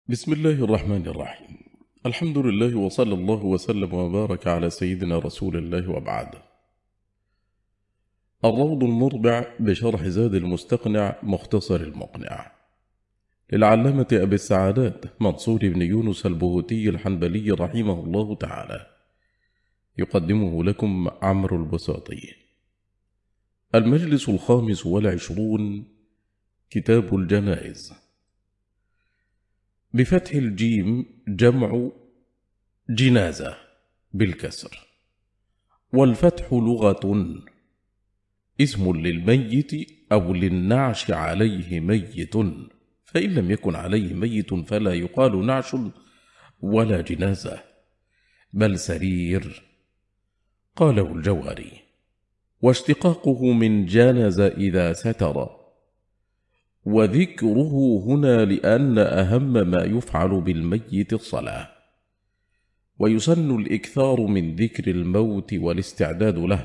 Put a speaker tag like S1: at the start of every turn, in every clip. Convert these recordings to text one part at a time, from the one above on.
S1: بسم الله الرحمن الرحيم. الحمد لله وصلى الله وسلم وبارك على سيدنا رسول الله وبعد. الروض المربع بشرح زاد المستقنع مختصر المقنع للعلامة أبي السعادات منصور بن يونس البهوتي الحنبلي رحمه الله تعالى، يقدمه لكم عمرو البساطي. المجلس 25، كتاب الجنائز. بفتح الجيم جمع جنازة بالكسر، والفتح لغة اسم للميت أو للنعش عليه ميت، فإن لم يكن عليه ميت فلا يقال نعش ولا جنازة بل سرير. قاله الجوهري. واشتقاقه من جنز إذا ستر، وذكره هنا لأن أهم ما يفعل بالميت الصلاة، ويسن الإكثار من ذكر الموت والاستعداد له،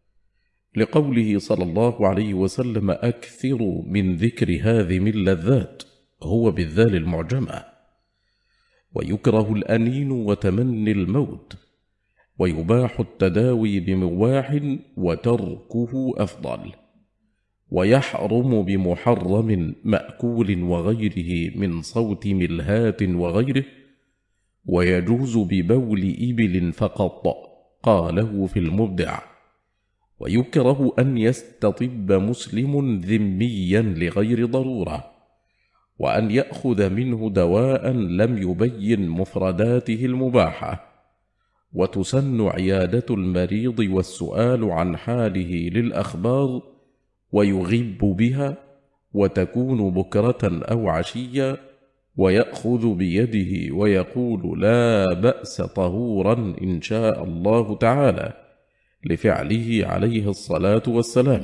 S1: لقوله صلى الله عليه وسلم: أكثروا من ذكر هاذم اللذات، هو بالذال المعجمة. ويكره الأنين وتمني الموت، ويباح التداوي بمواح وتركه أفضل، ويحرم بمحرم مأكول وغيره من صوت ملهات وغيره، ويجوز ببول إبل فقط، قاله في المبدع. ويكره أن يستطب مسلم ذميا لغير ضرورة، وأن يأخذ منه دواء لم يبين مفرداته المباحة. وتسن عيادة المريض والسؤال عن حاله للأخبار، ويغب بها، وتكون بكرة أو عشيا، ويأخذ بيده ويقول: لا بأس طهورا إن شاء الله تعالى، لفعله عليه الصلاة والسلام.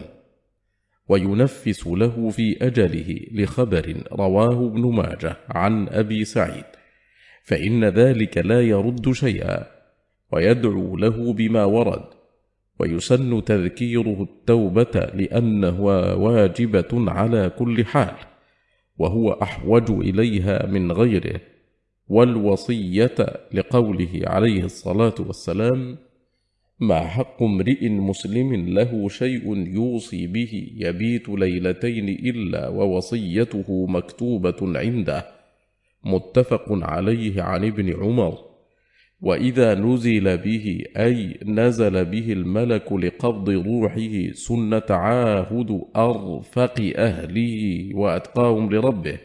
S1: وينفس له في أجله لخبر رواه ابن ماجه عن أبي سعيد، فإن ذلك لا يرد شيئا، ويدعو له بما ورد. ويسن تذكيره التوبة لأنه واجبة على كل حال، وهو أحوج إليها من غيره، والوصية لقوله عليه الصلاة والسلام: ما حق امرئ مسلم له شيء يوصي به يبيت ليلتين إلا ووصيته مكتوبة عنده، متفق عليه عن ابن عمر. وإذا نزل به أي نزل به الملك لقبض روحه سن تعاهد أرفق أهله وأتقاهم لربه،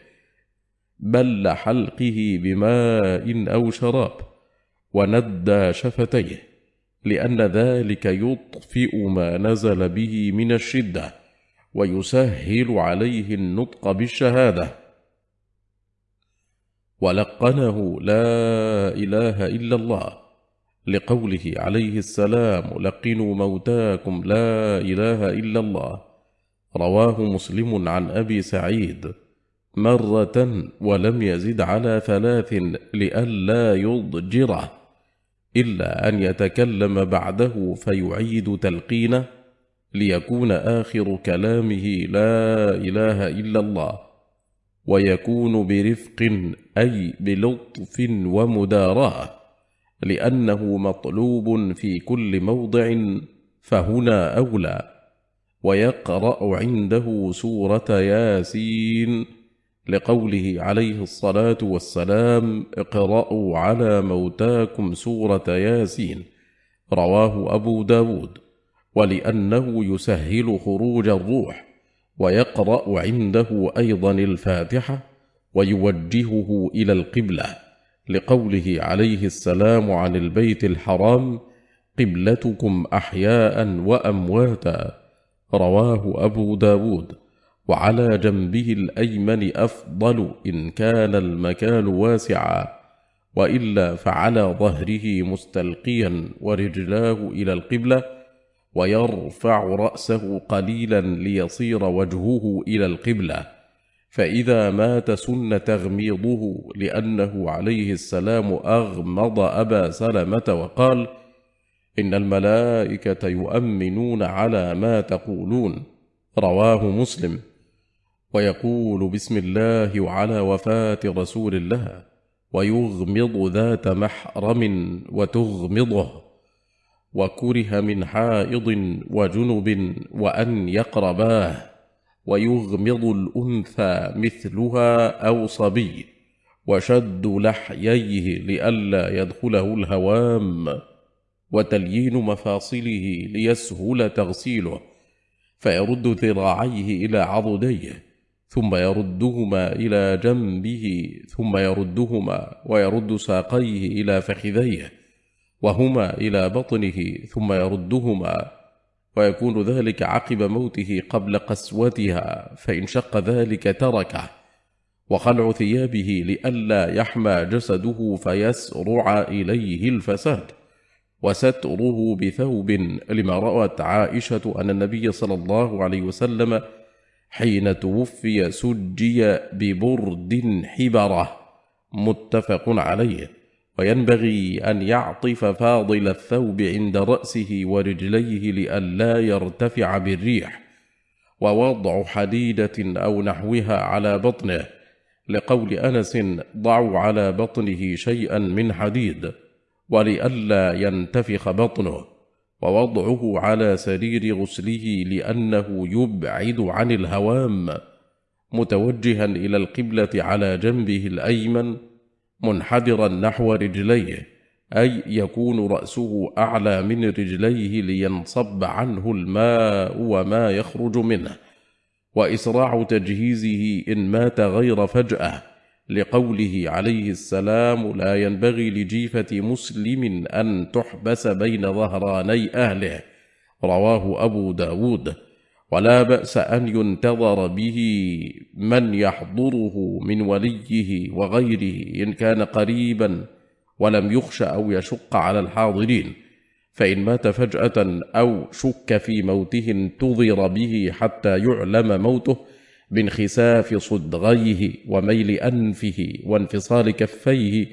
S1: بل حلقه بماء أو شراب، وندى شفتيه، لأن ذلك يطفئ ما نزل به من الشدة، ويسهل عليه النطق بالشهادة. ولقنه لا إله إلا الله، لقوله عليه السلام: لقنوا موتاكم لا إله إلا الله. رواه مسلم عن أبي سعيد مرة، ولم يزد على 3 لئلا يضجره، إلا أن يتكلم بعده فيعيد تلقينه، ليكون آخر كلامه لا إله إلا الله، ويكون برفق أي بلطف ومداراة، لأنه مطلوب في كل موضع، فهنا أولى. ويقرأ عنده سورة ياسين، لقوله عليه الصلاة والسلام: اقرأوا على موتاكم سورة ياسين. رواه أبو داود. ولأنه يسهل خروج الروح. ويقرأ عنده أيضا الفاتحة، ويوجهه إلى القبلة، لقوله عليه السلام عن البيت الحرام: قبلتكم أحياء وأمواتا. رواه أبو داود. وعلى جنبه الأيمن أفضل إن كان المكان واسعا، وإلا فعلى ظهره مستلقيا ورجلاه إلى القبلة، ويرفع رأسه قليلا ليصير وجهه إلى القبلة. فإذا مات سن تغميضه، لأنه عليه السلام أغمض أبا سلمة وقال: إن الملائكة يؤمنون على ما تقولون. رواه مسلم. ويقول: بسم الله وعلى وفاة رسول الله. ويغمض ذات محرم وتغمضه، وكره من حائض وجنب وأن يقرباه، ويغمض الأنثى مثلها أو صبي، وشد لحييه لئلا يدخله الهوام، وتليين مفاصله ليسهل تغسيله، فيرد ذراعيه إلى عضديه، ثم يردهما إلى جنبه، ثم يردهما ويرد ساقيه إلى فخذيه وهما إلى بطنه، ثم يردهما، ويكون ذلك عقب موته قبل قسوتها، فإن شق ذلك تركه، وخلع ثيابه لئلا يحمى جسده فيسرع إليه الفساد، وستره بثوب، لما رأت عائشة أن النبي صلى الله عليه وسلم حين توفي سجي ببرد حبرة، متفق عليه. وينبغي أن يعطف فاضل الثوب عند رأسه ورجليه لئلا يرتفع بالريح، ووضع حديدة أو نحوها على بطنه، لقول أنس: ضعوا على بطنه شيئا من حديد، ولئلا ينتفخ بطنه، ووضعه على سرير غسله لأنه يبعد عن الهوام، متوجها إلى القبلة على جنبه الأيمن منحدرا نحو رجليه، أي يكون رأسه أعلى من رجليه لينصب عنه الماء وما يخرج منه، وإسراع تجهيزه إن مات غير فجأة، لقوله عليه السلام: لا ينبغي لجيفة مسلم أن تحبس بين ظهراني أهله، رواه أبو داود. ولا بأس أن ينتظر به من يحضره من وليه وغيره إن كان قريبا ولم يخش أو يشق على الحاضرين، فإن مات فجأة أو شك في موته انتظر به حتى يعلم موته بانخساف صدغيه وميل أنفه وانفصال كفيه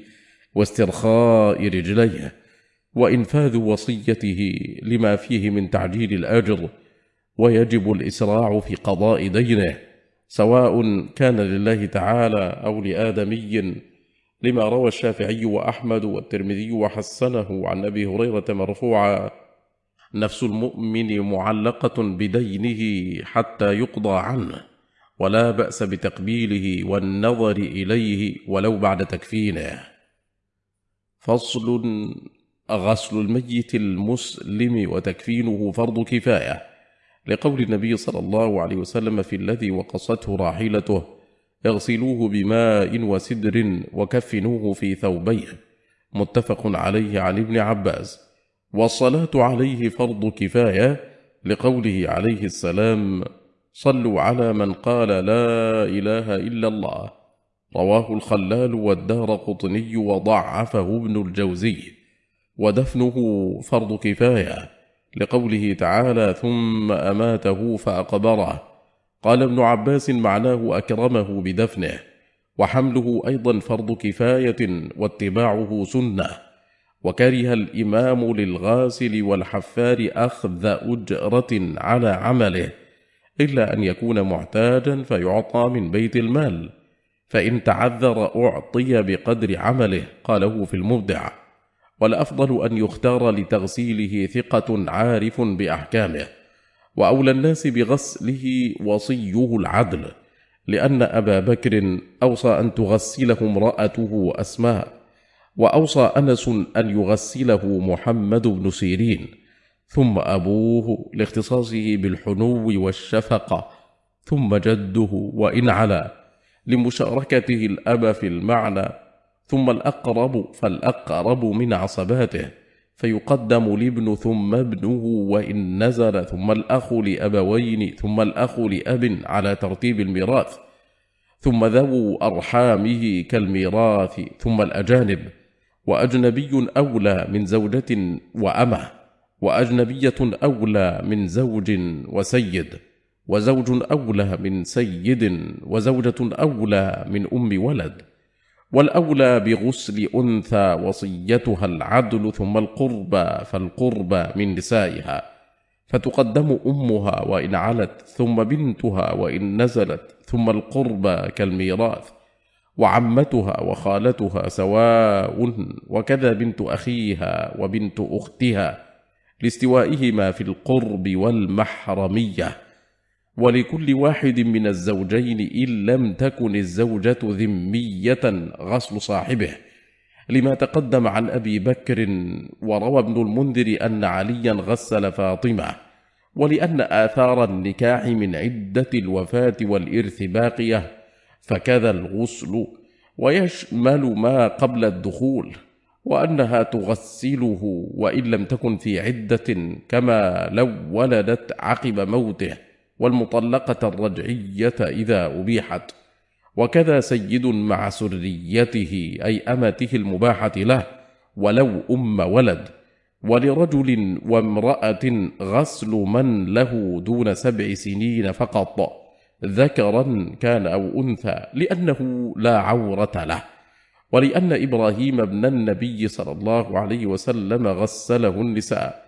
S1: واسترخاء رجليه، وإنفاذ وصيته لما فيه من تعجيل الأجر، ويجب الإسراع في قضاء دينه، سواء كان لله تعالى أو لآدمي، لما روى الشافعي وأحمد والترمذي وحسنه عن أبي هريرة مرفوعا: نفس المؤمن معلقة بدينه حتى يقضى عنه، ولا بأس بتقبيله والنظر إليه ولو بعد تكفينه. فصل: غسل الميت المسلم وتكفينه فرض كفاية، لقول النبي صلى الله عليه وسلم في الذي وقصته راحلته: اغسلوه بماء وسدر وكفنوه في ثوبيه، متفق عليه عن ابن عباس. والصلاة عليه فرض كفاية، لقوله عليه السلام: صلوا على من قال لا إله إلا الله، رواه الخلال والدارقطني وضعفه ابن الجوزي. ودفنه فرض كفاية، لقوله تعالى: ثم أماته فأقبره، قال ابن عباس معناه أكرمه بدفنه. وحمله أيضا فرض كفاية، واتباعه سنة. وكره الإمام للغاسل والحفار أخذ أجرة على عمله، إلا أن يكون محتاجا فيعطى من بيت المال، فإن تعذر أعطي بقدر عمله، قاله في المبدع. والأفضل أن يختار لتغسيله ثقة عارف بأحكامه، وأولى الناس بغسله وصيه العدل، لأن أبا بكر أوصى أن تغسله امرأته أسماء، وأوصى أنس أن يغسله محمد بن سيرين، ثم أبوه لاختصاصه بالحنو والشفقة، ثم جده وإن علا لمشاركته الأب في المعنى، ثم الأقرب فالأقرب من عصباته، فيقدم الابن ثم ابنه وإن نزل، ثم الأخ لأبوين، ثم الأخ لأب على ترتيب الميراث، ثم ذو أرحامه كالميراث، ثم الأجانب، وأجنبي أولى من زوجة وأمة، وأجنبية أولى من زوج وسيد، وزوج أولى من سيد، وزوجة أولى من أم ولد. والأولى بغسل أنثى وصيتها العدل، ثم القربى فالقربى من نسائها، فتقدم أمها وإن علت، ثم بنتها وإن نزلت، ثم القربى كالميراث. وعمتها وخالتها سواء، وكذا بنت أخيها وبنت أختها، لاستوائهما في القرب والمحرمية. ولكل واحد من الزوجين إن لم تكن الزوجة ذمية غسل صاحبه، لما تقدم عن أبي بكر. وروى ابن المنذر أن عليا غسل فاطمة، ولأن آثار النكاح من عدة الوفاة والإرث باقية، فكذا الغسل، ويشمل ما قبل الدخول، وأنها تغسله وإن لم تكن في عدة، كما لو ولدت عقب موته، والمطلقة الرجعية إذا أبيحت. وكذا سيد مع سريته أي أمته المباحة له ولو ولد. ولرجل وامرأة غسل من له دون 7 سنين فقط، ذكرا كان أو أنثى، لأنه لا عورة له. ولأن إبراهيم ابن النبي صلى الله عليه وسلم غسله النساء،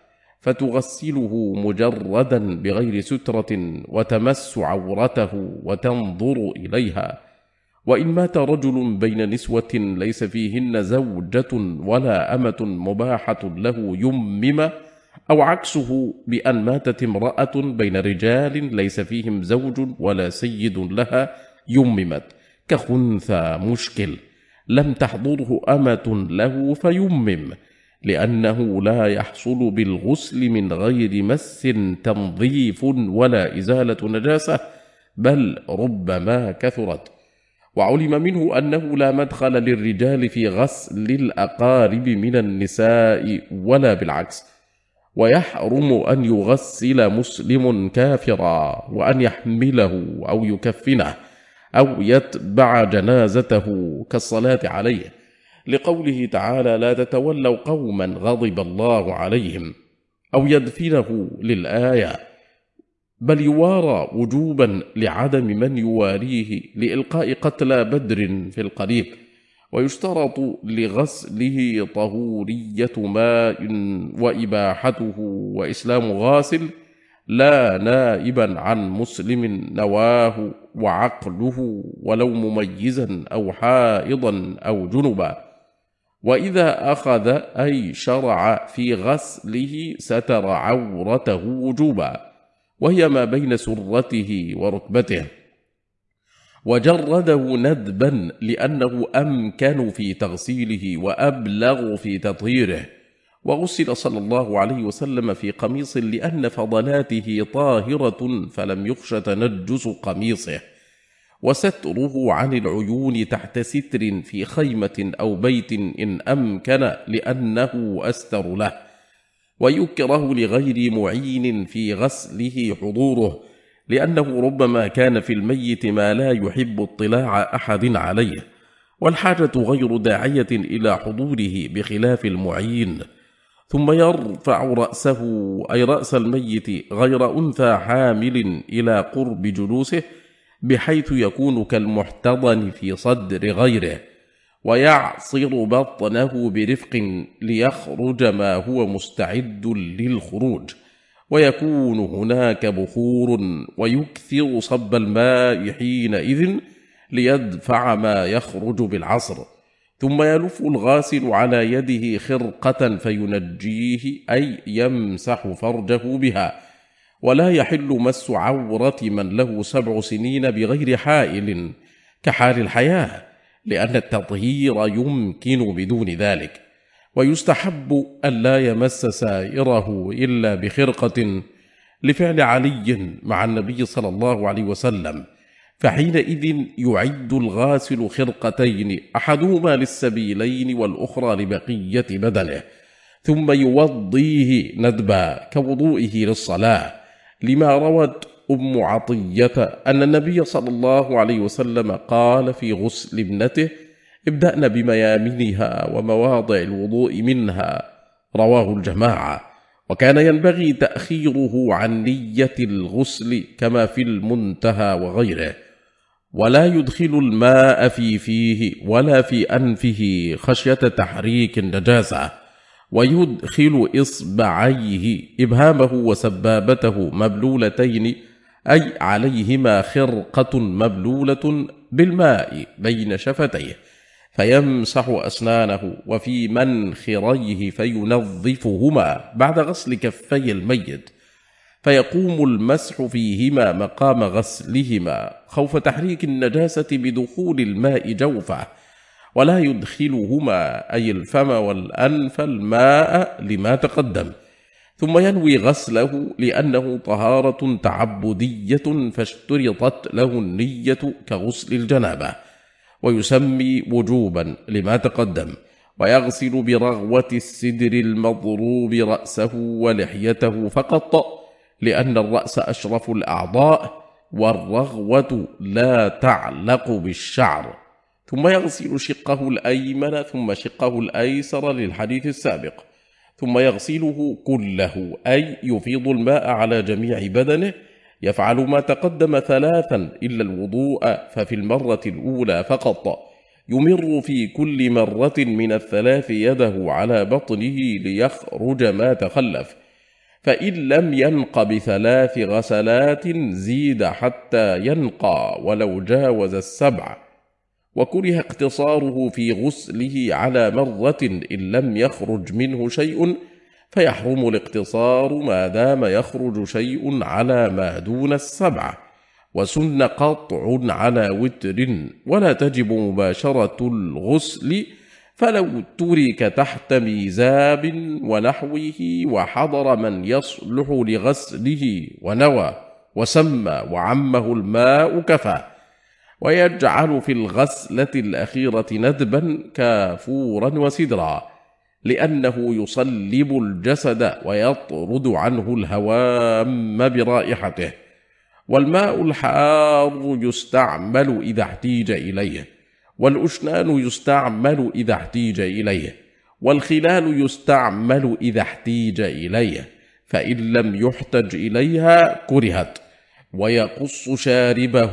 S1: فتغسله مجردا بغير سترة، وتمس عورته وتنظر إليها. وإن مات رجل بين نسوة ليس فيهن زوجة ولا أمة مباحة له يمم، أو عكسه بأن ماتت امرأة بين رجال ليس فيهم زوج ولا سيد لها يممت، كخنثى مشكل لم تحضره أمة له فيمم، لأنه لا يحصل بالغسل من غير مس تنظيف ولا إزالة نجاسة، بل ربما كثرت. وعلم منه أنه لا مدخل للرجال في غسل الأقارب من النساء ولا بالعكس، ويحرم أن يغسل مسلم كافرا، وأن يحمله أو يكفنه أو يتبع جنازته كالصلاة عليه، لقوله تعالى: لا تتولوا قوما غضب الله عليهم، أو يدفنه للآية. بل يوارى وجوبا لعدم من يواريه لإلقاء قتلى بدر في القريب. ويشترط لغسله طهورية ماء وإباحته وإسلام غاسل لا نائبا عن مسلم نواه وعقله، ولو مميزا أو حائضا أو جنبا. وإذا أخذ أي شرع في غسله ستر عورته وجوبا، وهي ما بين سرته وركبته، وجرده ندبا لأنه أمكن في تغسيله وأبلغ في تطهيره. وغسل صلى الله عليه وسلم في قميص لأن فضلاته طاهرة فلم يخش تنجس قميصه، وستره عن العيون تحت ستر في خيمة أو بيت إن أمكن لأنه أستر له. ويكره لغير معين في غسله حضوره، لأنه ربما كان في الميت ما لا يحب اطلاع أحد عليه، والحاجة غير داعية إلى حضوره بخلاف المعين. ثم يرفع رأسه أي رأس الميت غير أنثى حامل إلى قرب جلوسه، بحيث يكون كالمحتضن في صدر غيره، ويعصر بطنه برفق ليخرج ما هو مستعد للخروج، ويكون هناك بخور، ويكثر صب الماء حينئذ ليدفع ما يخرج بالعصر. ثم يلف الغاسل على يده خرقة فينجيه أي يمسح فرجه بها. ولا يحل مس عورة من له 7 سنين بغير حائل كحال الحياة، لأن التطهير يمكن بدون ذلك. ويستحب ألا يمس سائره إلا بخرقة، لفعل علي مع النبي صلى الله عليه وسلم، فحينئذ يعد الغاسل خرقتين، أحدهما للسبيلين والأخرى لبقية بدنه، ثم يوضيه ندبا كوضوئه للصلاة، لما روت أم عطية أن النبي صلى الله عليه وسلم قال في غسل ابنته: ابدأن بميامنها ومواضع الوضوء منها، رواه الجماعة. وكان ينبغي تأخيره عن نية الغسل كما في المنتهى وغيره، ولا يدخل الماء في فيه ولا في أنفه خشية تحريك النجاسة، ويدخل إصبعيه إبهامه وسبابته مبلولتين، أي عليهما خرقة مبلولة بالماء بين شفتيه فيمسح أسنانه وفي منخريه فينظفهما بعد غسل كفي الميت، فيقوم المسح فيهما مقام غسلهما خوف تحريك النجاسة بدخول الماء جوفه، ولا يدخلهما أي الفم والأنف الماء لما تقدم، ثم ينوي غسله لأنه طهارة تعبدية فاشترطت له النية كغسل الجنابة، ويسمي وجوبا لما تقدم، ويغسل برغوة السدر المضروب رأسه ولحيته فقط، لأن الرأس أشرف الأعضاء والرغوة لا تعلق بالشعر، ثم يغسل شقه الأيمن ثم شقه الأيسر للحديث السابق، ثم يغسله كله أي يفيض الماء على جميع بدنه، يفعل ما تقدم ثلاثا إلا الوضوء، ففي المرة الأولى فقط يمر في كل مرة من الثلاث يده على بطنه ليخرج ما تخلف، فإن لم ينق بثلاث غسلات زيد حتى ينقى ولو جاوز 7، وكره اقتصاره في غسله على مرة إن لم يخرج منه شيء، فيحرم الاقتصار ما دام يخرج شيء على ما دون 7، وسن قطع على وتر، ولا تجب مباشرة الغسل، فلو ترك تحت ميزاب ونحوه وحضر من يصلح لغسله ونوى وسمى وعمه الماء كفى، ويجعل في الغسلة الأخيرة ندبا كافورا وسدرا، لأنه يصلب الجسد ويطرد عنه الهوام برائحته، والماء الحار يستعمل إذا احتيج إليه، والأشنان يستعمل إذا احتيج إليه، والخلال يستعمل إذا احتيج إليه، فإن لم يحتج إليها كرهت، ويقص شاربه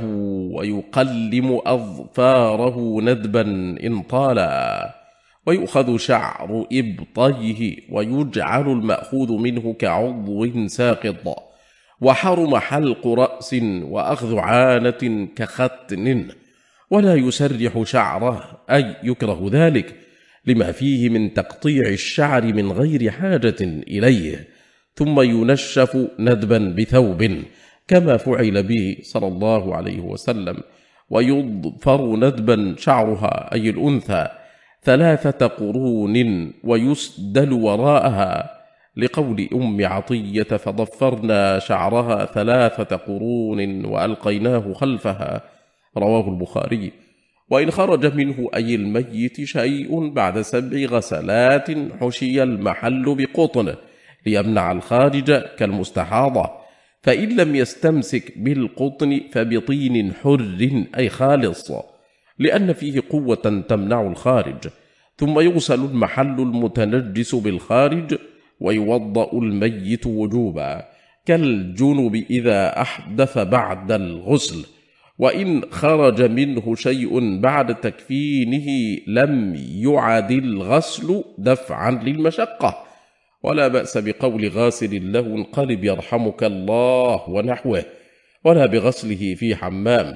S1: ويقلم أظفاره ندبا إن طالا، ويؤخذ شعر إبطيه ويجعل المأخوذ منه كعضو ساقط، وحرم حلق رأس وأخذ عانة كختن، ولا يسرح شعره أي يكره ذلك لما فيه من تقطيع الشعر من غير حاجة إليه، ثم ينشف ندبا بثوب كما فعل به صلى الله عليه وسلم، ويضفر ندبا شعرها أي الأنثى 3 قرون ويسدل وراءها، لقول أم عطية فضفرنا شعرها 3 قرون وألقيناه خلفها، رواه البخاري. وإن خرج منه أي الميت شيء بعد 7 غسلات حشي المحل بقطن ليمنع الخارج كالمستحاضة، فإن لم يستمسك بالقطن فبطين حر أي خالص، لأن فيه قوة تمنع الخارج، ثم يغسل المحل المتنجس بالخارج، ويوضأ الميت وجوبا كالجنب إذا أحدث بعد الغسل، وإن خرج منه شيء بعد تكفينه لم يعد الغسل دفعا للمشقة، ولا بأس بقول غاسل له انقلب يرحمك الله ونحوه، ولا بغسله في حمام.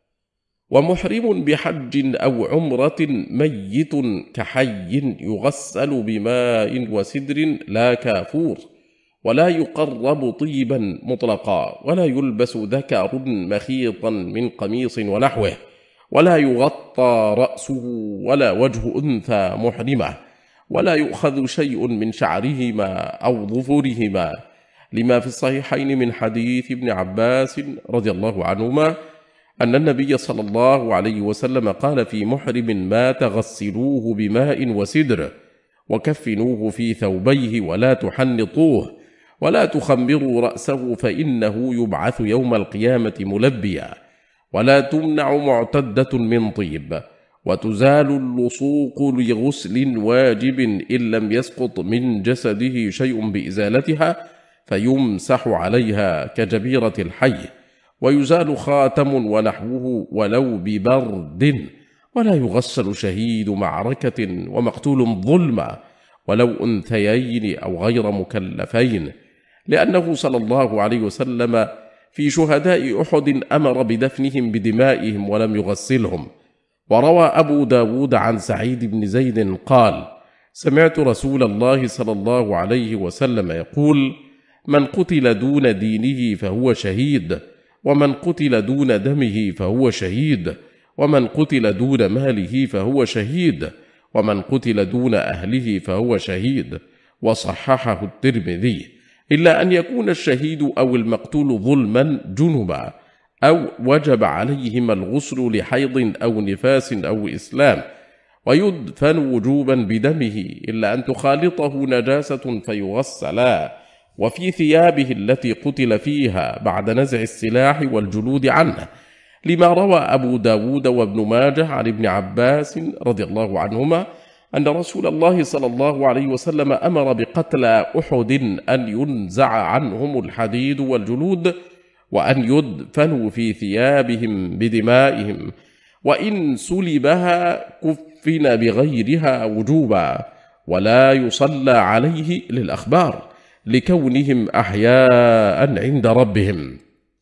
S1: ومحرم بحج أو عمرة ميت كحي يغسل بماء وسدر لا كافور، ولا يقرب طيبا مطلقا، ولا يلبس ذكر مخيطا من قميص ونحوه، ولا يغطى رأسه ولا وجه أنثى محرمة، ولا يؤخذ شيء من شعرهما أو ظفرهما، لما في الصحيحين من حديث ابن عباس رضي الله عنهما أن النبي صلى الله عليه وسلم قال في محرم مات غسلوه بماء وسدر، وكفنوه في ثوبيه، ولا تحنطوه، ولا تخمروا رأسه فإنه يبعث يوم القيامة ملبيا، ولا تمنع معتدة من طيب، وتزال اللصوق لغسل واجب إن لم يسقط من جسده شيء بإزالتها، فيمسح عليها كجبيرة الحي، ويزال خاتم ونحوه ولو ببرد، ولا يغسل شهيد معركة ومقتول ظلما ولو أنثيين أو غير مكلفين، لأنه صلى الله عليه وسلم في شهداء أحد أمر بدفنهم بدمائهم ولم يغسلهم. وروى أبو داود عن سعيد بن زيد قال: سمعت رسول الله صلى الله عليه وسلم يقول: من قتل دون دينه فهو شهيد، ومن قتل دون دمه فهو شهيد، ومن قتل دون ماله فهو شهيد، ومن قتل دون أهله فهو شهيد. وصححه الترمذي، إلا أن يكون الشهيد أو المقتول ظلما جنبا، أو وجب عليهما الغسل لحيض أو نفاس أو إسلام، ويدفن وجوبا بدمه إلا أن تخالطه نجاسة فيغسلا، وفي ثيابه التي قتل فيها بعد نزع السلاح والجلود عنه، لما روى أبو داود وابن ماجه عن ابن عباس رضي الله عنهما أن رسول الله صلى الله عليه وسلم أمر بقتلى أحد أن ينزع عنهم الحديد والجلود، وأن يدفنوا في ثيابهم بدمائهم، وإن سلبها كفن بغيرها وجوبا، ولا يصلى عليه للأخبار لكونهم أحياء عند ربهم.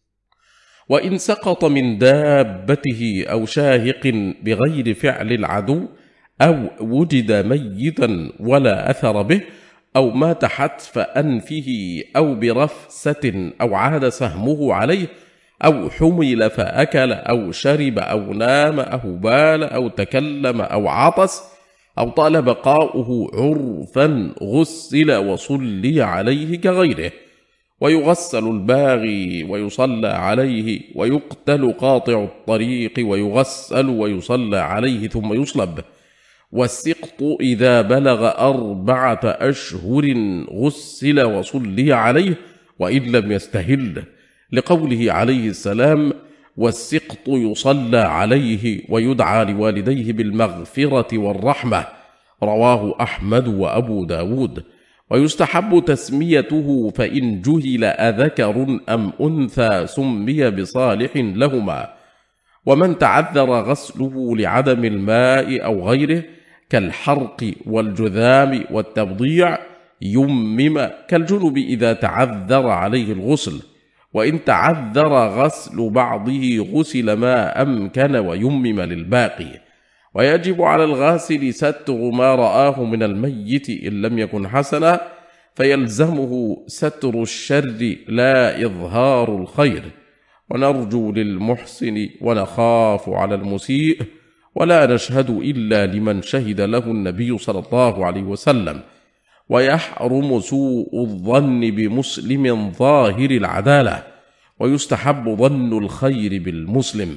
S1: وإن سقط من دابته أو شاهق بغير فعل العدو، أو وجد ميتا ولا أثر به، أو مات حتف أنفه، أو برفسة، أو عاد سهمه عليه، أو حمل فأكل أو شرب أو نام أو بال أو تكلم أو عطس، أو طال بقاؤه عرفا، غسل وصلي عليه كغيره. ويغسل الباغي ويصلى عليه، ويقتل قاطع الطريق ويغسل ويصلى عليه ثم يصلب. والسقط إذا بلغ 4 أشهر غسل وصلي عليه وإن لم يستهل، لقوله عليه السلام: والسقط يصلى عليه ويدعى لوالديه بالمغفرة والرحمة. رواه أحمد وأبو داود. ويستحب تسميته فإن جهل أذكر أم أنثى سمي بصالح لهما. ومن تعذر غسله لعدم الماء أو غيره كالحرق والجذام والتبضيع يمم، كالجنب إذا تعذر عليه الغسل. وإن تعذر غسل بعضه غسل ما أمكن ويمم للباقي. ويجب على الغاسل ستر ما رآه من الميت إن لم يكن حسنا، فيلزمه ستر الشر لا إظهار الخير. ونرجو للمحسن ونخاف على المسيء، ولا نشهد إلا لمن شهد له النبي صلى الله عليه وسلم. ويحرم سوء الظن بمسلم ظاهر العدالة، ويستحب ظن الخير بالمسلم.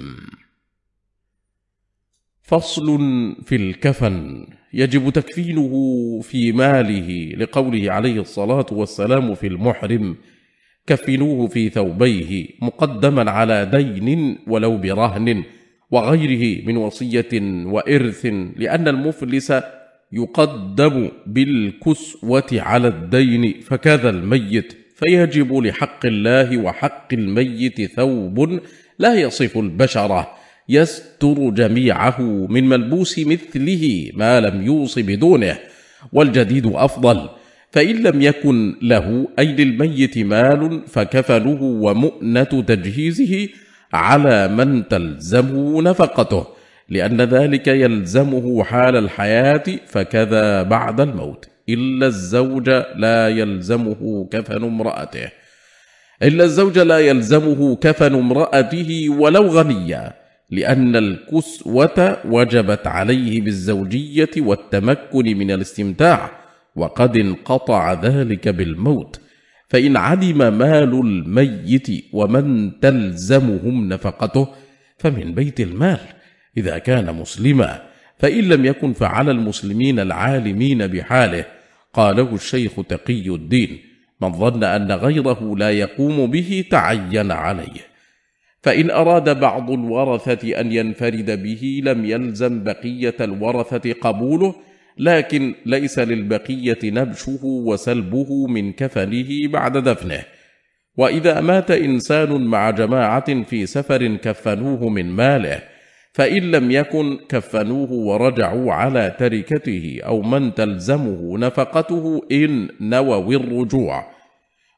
S1: فصل في الكفن: يجب تكفينه في ماله، لقوله عليه الصلاة والسلام في المحرم: كفنوه في ثوبيه، مقدما على دين ولو برهن وغيره من وصية وإرث، لأن المفلس يقدم بالكسوة على الدين، فكذا الميت، فيجب لحق الله وحق الميت ثوب لا يصف البشرة يستر جميعه من ملبوس مثله ما لم يوص بدونه، والجديد أفضل. فإن لم يكن له أي للميت مال فكفنه ومؤنة تجهيزه على من تلزمه نفقته، لأن ذلك يلزمه حال الحياة، فكذا بعد الموت. إلا الزوج لا يلزمه كفن امرأته، إلا الزوج لا يلزمه كفن امرأته ولو غنيا، لأن الكسوة وجبت عليه بالزوجية والتمكن من الاستمتاع، وقد انقطع ذلك بالموت. فإن عدم مال الميت ومن تلزمهم نفقته فمن بيت المال إذا كان مسلما، فإن لم يكن فعلى المسلمين العالمين بحاله. قاله الشيخ تقي الدين: من ظن أن غيره لا يقوم به تعين عليه. فإن أراد بعض الورثة أن ينفرد به لم يلزم بقية الورثة قبوله، لكن ليس للبقية نبشه وسلبه من كفنه بعد دفنه. وإذا مات إنسان مع جماعة في سفر كفنوه من ماله، فإن لم يكن كفنوه ورجعوا على تركته أو من تلزمه نفقته إن نووا الرجوع.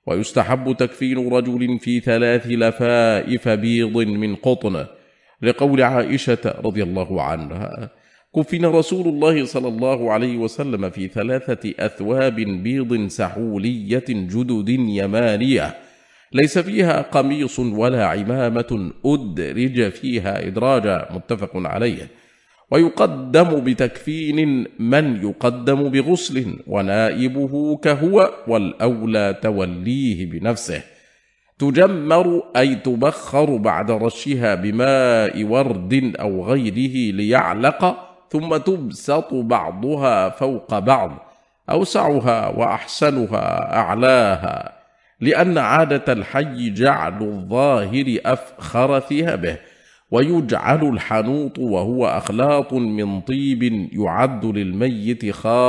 S1: ويستحب تكفين رجل في 3 لفائف بيض من قطن، لقول عائشة رضي الله عنها: كفن رسول الله صلى الله عليه وسلم في 3 أثواب بيض سحولية جدد يمانية، ليس فيها قميص ولا عمامة أدرج فيها إدراجا، متفق عليه. ويقدم بتكفين من يقدم بغسل، ونائبه كهو، والأولى توليه بنفسه. تجمر أي تبخر بعد رشها بماء ورد أو غيره ليعلق، ثم تبسط بعضها فوق بعض، أوسعها وأحسنها أعلاها، لأن عادة الحي جعل الظاهر أفخر ثيابه. ويجعل الحنوط وهو أخلاط من طيب يعد للميت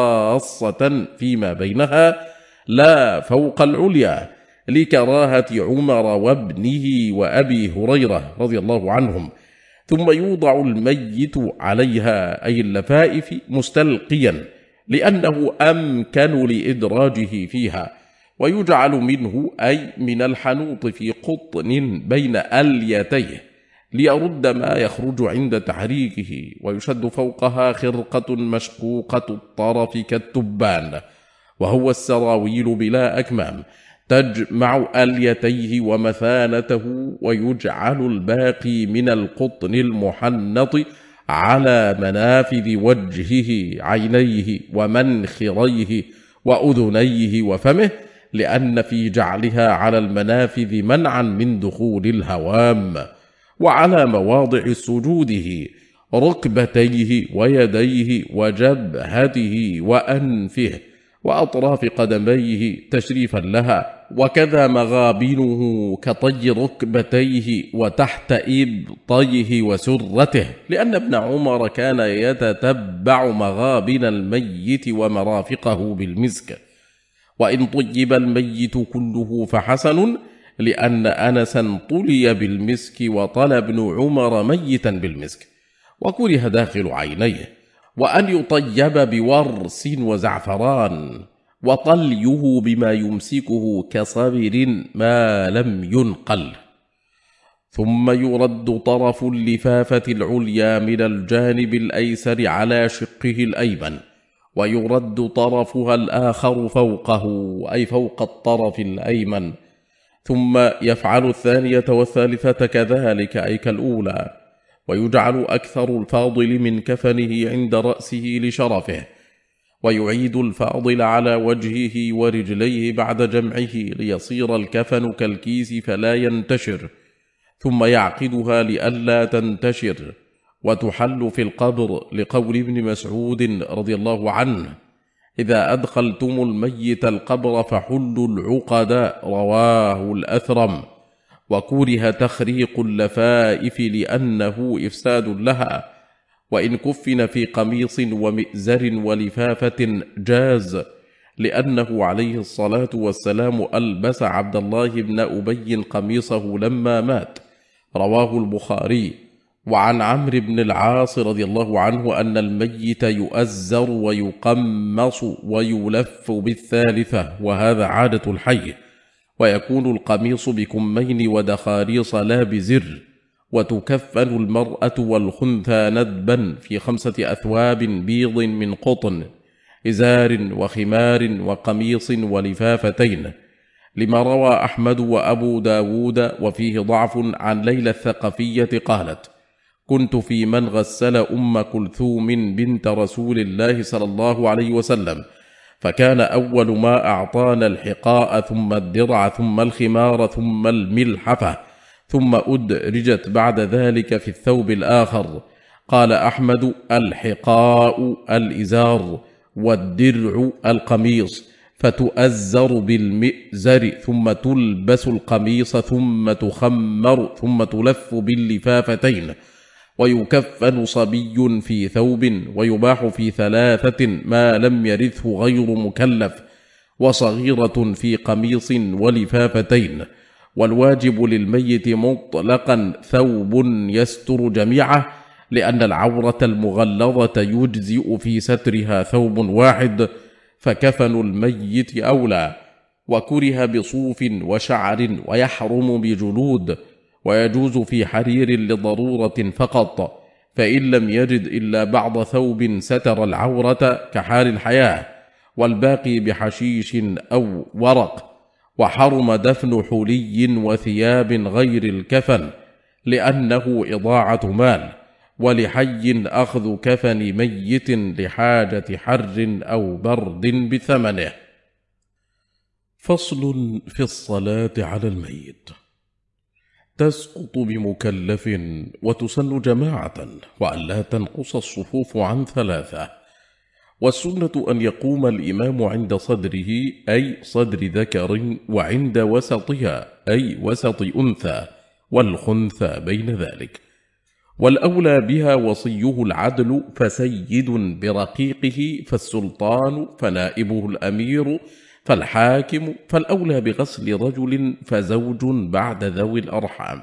S1: خاصة فيما بينها لا فوق العليا، لكراهة عمر وابنه وأبي هريرة رضي الله عنهم. ثم يوضع الميت عليها أي اللفائف مستلقيا، لأنه أمكن لإدراجه فيها. ويجعل منه أي من الحنوط في قطن بين أليتيه، ليرد ما يخرج عند تحريكه. ويشد فوقها خرقة مشقوقة الطرف كالتبان، وهو السراويل بلا أكمام، تجمع أليتيه ومثانته. ويجعل الباقي من القطن المحنط على منافذ وجهه، عينيه ومنخريه وأذنيه وفمه، لأن في جعلها على المنافذ منعا من دخول الهوام. وعلى مواضع سجوده، ركبتيه ويديه وجبهته وأنفه وأطراف قدميه تشريفا لها، وكذا مغابنه كطي ركبتيه وتحت إبطيه وسرته، لأن ابن عمر كان يتتبع مغابن الميت ومرافقه بالمسك. وإن طيب الميت كله فحسن، لأن أنسا طلي بالمسك وطلى ابن عمر ميتا بالمسك، وكره داخل عينيه. وأن يطيب بورس وزعفران، وطليه بما يمسكه كصبر ما لم ينقل. ثم يرد طرف اللفافة العليا من الجانب الأيسر على شقه الأيمن، ويرد طرفها الآخر فوقه أي فوق الطرف الأيمن. ثم يفعل 2 والثالثة كذلك أي كالأولى. ويجعل أكثر الفاضل من كفنه عند رأسه لشرفه، ويعيد الفاضل على وجهه ورجليه بعد جمعه، ليصير الكفن كالكيس فلا ينتشر. ثم يعقدها لئلا تنتشر، وتحل في القبر، لقول ابن مسعود رضي الله عنه: إذا أدخلتم الميت القبر فحلوا العقد، رواه الأثرم. وكره تخريق اللفائف لأنه إفساد لها. وإن كفن في قميص ومئزر ولفافة جاز، لأنه عليه الصلاة والسلام ألبس عبد الله بن أبي قميصه لما مات، رواه البخاري. وعن عمرو بن العاص رضي الله عنه أن الميت يؤزر ويقمص ويلف بالثالثة، وهذا عادة الحي. ويكون القميص بكمين ودخاريص لا بزر. وتكفن المرأة والخنثى ندبا في 5 أثواب بيض من قطن، إزار وخمار وقميص ولفافتين، لما روى أحمد وأبو داود، وفيه ضعف. عن ليلى الثقفية قالت: كنت في من غسل أم كلثوم بنت رسول الله صلى الله عليه وسلم، فكان أول ما أعطانا الحقاء، ثم الدرع، ثم الخمار، ثم الملحفة، ثم أدرجت بعد ذلك في الثوب الآخر. قال أحمد: الحقاء الإزار، والدرع القميص، فتؤزر بالمئزر، ثم تلبس القميص، ثم تخمر، ثم تلف باللفافتين. ويكفن صبي في ثوب، ويباح في 3 ما لم يرثه غير مكلف، وصغيرة في قميص ولفافتين. والواجب للميت مطلقا ثوب يستر جميعه، لأن العورة المغلظة يجزئ في سترها ثوب واحد، فكفن الميت أولى. وكره بصوف وشعر ويحرم بجلود، ويجوز في حرير لضرورة فقط، فإن لم يجد إلا بعض ثوب ستر العورة كحال الحياة، والباقي بحشيش أو ورق. وحرم دفن حلي وثياب غير الكفن لأنه إضاعة مال، ولحي أخذ كفن ميت لحاجة حر أو برد بثمنه. فصل في الصلاة على الميت. تسقط بمكلف وتسن جماعة، وألا تنقص الصفوف عن 3. والسنة أن يقوم الإمام عند صدره أي صدر ذكر، وعند وسطها أي وسط أنثى، والخنثى بين ذلك. والأولى بها وصيه العدل، فسيد برقيقه، فالسلطان، فنائبه الأمير، فالحاكم، فالأولى بغسل رجل، فزوج بعد ذوي الأرحام.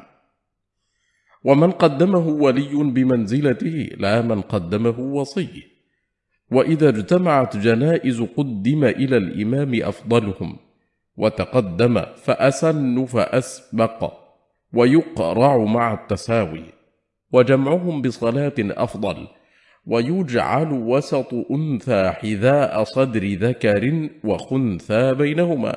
S1: ومن قدمه ولي بمنزلته، لا من قدمه وصي. وإذا اجتمعت جنائز قدم إلى الإمام أفضلهم، وتقدم فأسن فأسبق، ويقرع مع التساوي، وجمعهم بصلاة أفضل. ويجعل وسط أنثى حذاء صدر ذكر، وخنثى بينهما.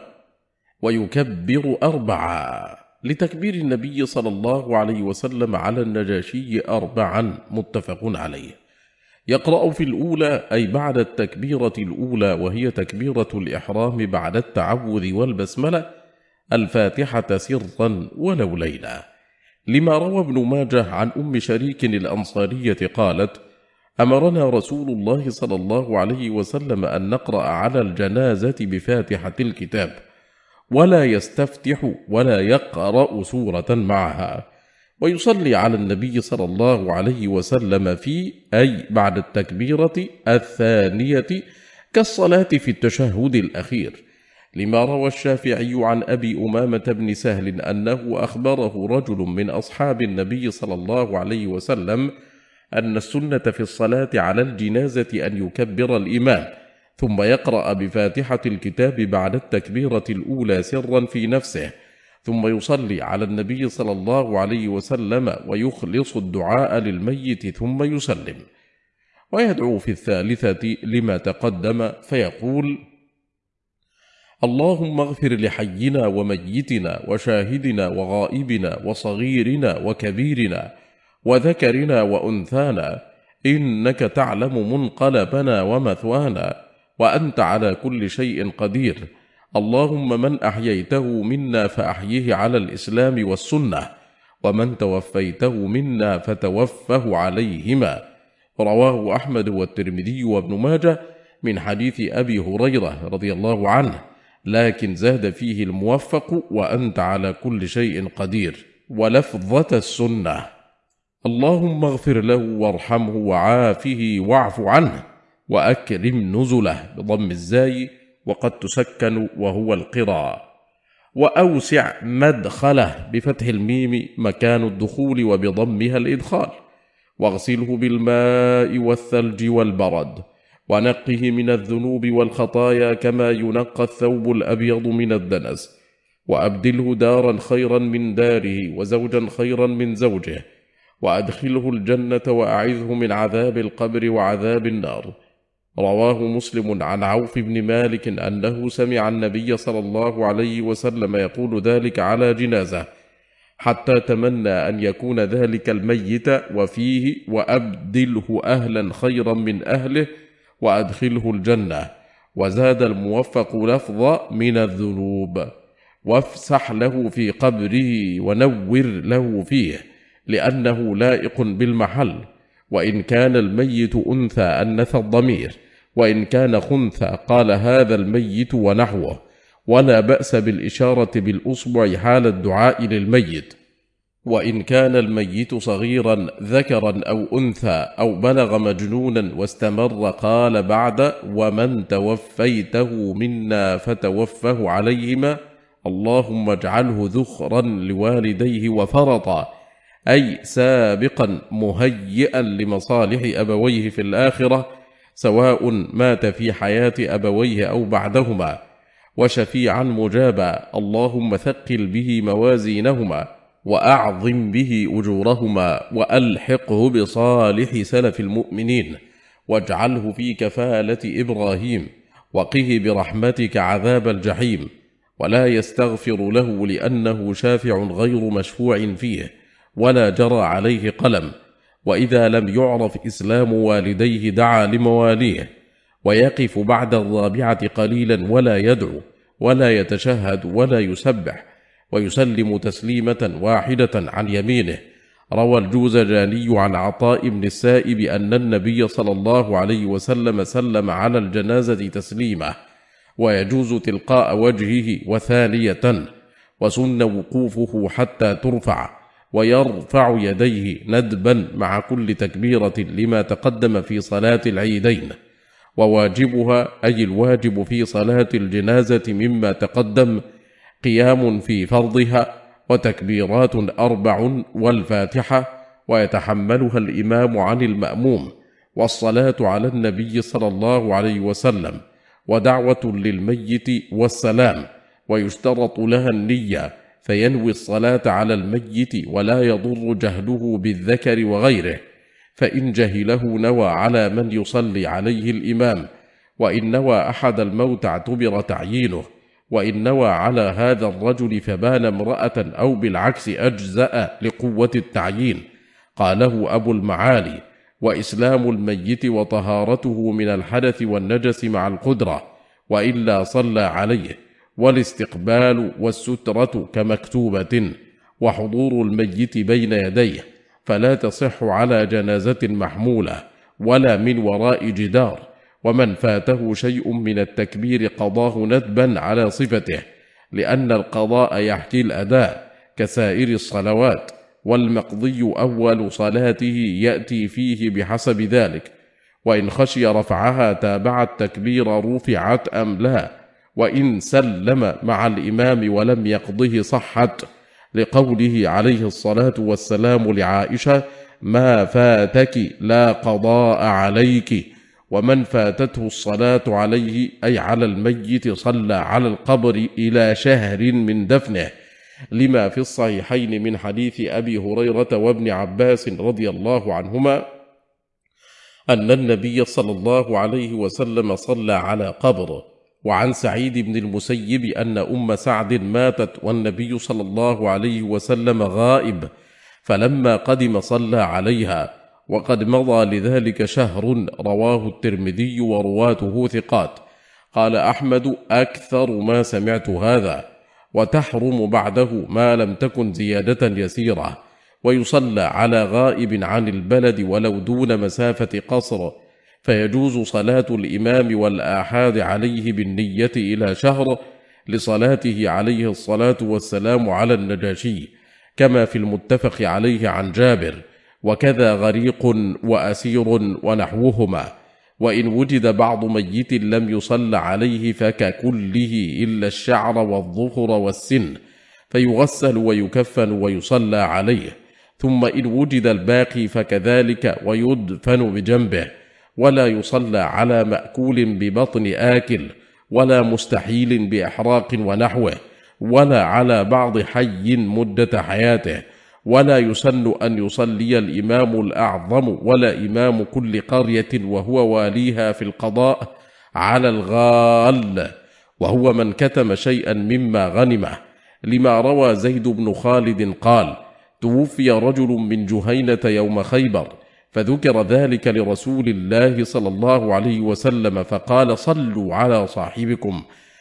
S1: ويكبر 4 لتكبير النبي صلى الله عليه وسلم على النجاشي 4 متفق عليه. يقرأ في الأولى أي بعد التكبيرة الأولى، وهي تكبيرة الإحرام بعد التعوذ والبسملة، الفاتحة سرا ولو ليلا، لما روى ابن ماجه عن أم شريك الأنصارية قالت: أمرنا رسول الله صلى الله عليه وسلم أن نقرأ على الجنازة بفاتحة الكتاب، ولا يستفتح ولا يقرأ سورة معها، ويصلي على النبي صلى الله عليه وسلم في أي بعد التكبيرة الثانية كالصلاة في التشهد الأخير، لما روى الشافعي عن أبي أمامة بن سهل أنه أخبره رجل من أصحاب النبي صلى الله عليه وسلم أن السنة في الصلاة على الجنازة أن يكبر الإمام ثم يقرأ بفاتحة الكتاب بعد التكبيرة الأولى سرا في نفسه، ثم يصلي على النبي صلى الله عليه وسلم ويخلص الدعاء للميت ثم يسلم، ويدعو في الثالثة لما تقدم فيقول: اللهم اغفر لحينا وميتنا وشاهدنا وغائبنا وصغيرنا وكبيرنا وذكرنا وأنثانا، إنك تعلم منقلبنا ومثوانا، وأنت على كل شيء قدير. اللهم من أحييته منا فأحيه على الإسلام والسنة، ومن توفيته منا فتوفه عليهما. رواه أحمد والترمذي وابن ماجه من حديث أبي هريرة رضي الله عنه، لكن زاد فيه الموفق: وأنت على كل شيء قدير. ولفظة السنة: اللهم اغفر له وارحمه وعافه واعف عنه وأكرم نزله بضم الزاي، وقد تسكن وهو القراء. وأوسع مدخله بفتح الميم مكان الدخول وبضمها الإدخال، واغسله بالماء والثلج والبرد، ونقه من الذنوب والخطايا كما ينقى الثوب الأبيض من الدنس، وأبدله دارا خيرا من داره وزوجا خيرا من زوجه، وأدخله الجنة وأعذه من عذاب القبر وعذاب النار. رواه مسلم عن عوف بن مالك أنه سمع النبي صلى الله عليه وسلم يقول ذلك على جنازة، حتى تمنى أن يكون ذلك الميت وفيه: وأبدله أهلا خيرا من أهله وأدخله الجنة. وزاد الموفق لفظ من الذنوب: وافسح له في قبره ونور له فيه، لأنه لائق بالمحل. وإن كان الميت أنثى أنث الضمير، وإن كان خنثى قال هذا الميت ونحوه، ولا بأس بالإشارة بالأصبع حال الدعاء للميت. وإن كان الميت صغيرا ذكرا أو أنثى أو بلغ مجنونا واستمر قال بعد: ومن توفيته منا فتوفه عليهما، اللهم اجعله ذخرا لوالديه وفرطا، أي سابقا مهيئا لمصالح أبويه في الآخرة، سواء مات في حياة أبويه أو بعدهما. وشفيعا مجابا، اللهم ثقل به موازينهما وأعظم به أجورهما، وألحقه بصالح سلف المؤمنين، واجعله في كفالة إبراهيم، وقه برحمتك عذاب الجحيم. ولا يستغفر له لأنه شافع غير مشفوع فيه، ولا جرى عليه قلم. وإذا لم يعرف إسلام والديه دعا لمواليه، ويقف بعد الرابعة قليلا ولا يدعو ولا يتشهد ولا يسبح، ويسلم تسليمة واحدة عن يمينه. روى الجوزجاني عن عطاء بن السائب أن النبي صلى الله عليه وسلم سلم على الجنازة تسليمة، ويجوز تلقاء وجهه وثانية، وسن وقوفه حتى ترفع، ويرفع يديه ندبا مع كل تكبيرة لما تقدم في صلاة العيدين. وواجبها أي الواجب في صلاة الجنازة مما تقدم قيام في فرضها، وتكبيرات 4 والفاتحة، ويتحملها الإمام عن المأموم، والصلاة على النبي صلى الله عليه وسلم، ودعوة للميت والسلام. ويشترط لها النية، فينوي الصلاة على الميت ولا يضر جهله بالذكر وغيره، فإن جهله نوى على من يصلي عليه الإمام، وإن نوى أحد الموت اعتبر تعيينه، وإن نوى على هذا الرجل فبان امرأة أو بالعكس أجزأ لقوة التعيين. قاله أبو المعالي: وإسلام الميت وطهارته من الحدث والنجس مع القدرة، وإلا صلى عليه، والاستقبال والسترة كمكتوبة، وحضور الميت بين يديه، فلا تصح على جنازة محمولة ولا من وراء جدار. ومن فاته شيء من التكبير قضاه ندبا على صفته، لأن القضاء يحكي الأداء كسائر الصلوات، والمقضي أول صلاته يأتي فيه بحسب ذلك. وإن خشي رفعها تابع التكبير رفعت أم لا، وإن سلم مع الإمام ولم يقضه صحت، لقوله عليه الصلاة والسلام لعائشة: ما فاتك لا قضاء عليك. ومن فاتته الصلاة عليه أي على الميت صلى على القبر إلى شهر من دفنه، لما في الصحيحين من حديث أبي هريرة وابن عباس رضي الله عنهما أن النبي صلى الله عليه وسلم صلى على قبر. وعن سعيد بن المسيب أن أم سعد ماتت والنبي صلى الله عليه وسلم غائب، فلما قدم صلى عليها، وقد مضى لذلك شهر. رواه الترمذي ورواته ثقات. قال أحمد: أكثر ما سمعت هذا، وتحرم بعده ما لم تكن زيادة يسيرة. ويصلى على غائب عن البلد ولو دون مسافة قصر، فيجوز صلاة الإمام والآحاد عليه بالنية إلى شهر، لصلاته عليه الصلاة والسلام على النجاشي، كما في المتفق عليه عن جابر، وكذا غريق وأسير ونحوهما. وإن وجد بعض ميت لم يصل عليه فككله إلا الشعر والظفر والسن، فيغسل ويكفن ويصلى عليه. ثم إن وجد الباقي فكذلك، ويدفن بجنبه، ولا يصلى على مأكول ببطن آكل، ولا مستحيل بإحراق ونحوه، ولا على بعض حي مدة حياته. ولا يسن أن يصلي الإمام الأعظم ولا إمام كل قرية وهو واليها في القضاء على الغال، وهو من كتم شيئا مما غنمه، لما روى زيد بن خالد قال: توفي رجل من جهينة يوم خيبر، فذكر ذلك لرسول الله صلى الله عليه وسلم، فقال: صلوا على صاحبكم،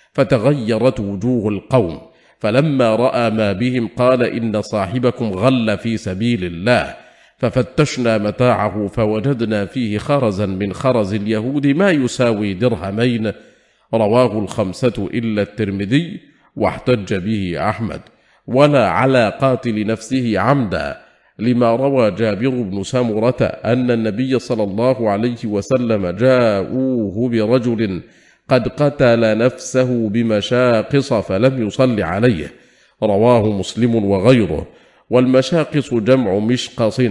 S1: فتغيرت وجوه القوم، فلما رأى ما بهم قال: إن صاحبكم غل في سبيل الله، ففتشنا متاعه فوجدنا فيه خرزا من خرز اليهود ما يساوي درهمين. رواه الخمسة إلا الترمذي، واحتج به أحمد. ولا على قاتل نفسه عمدا، لما روى جابر بن سمرة أن النبي صلى الله عليه وسلم جاءوه برجل قد قتل نفسه بمشاقص فلم يصل عليه. رواه مسلم وغيره. والمشاقص جمع مشقص،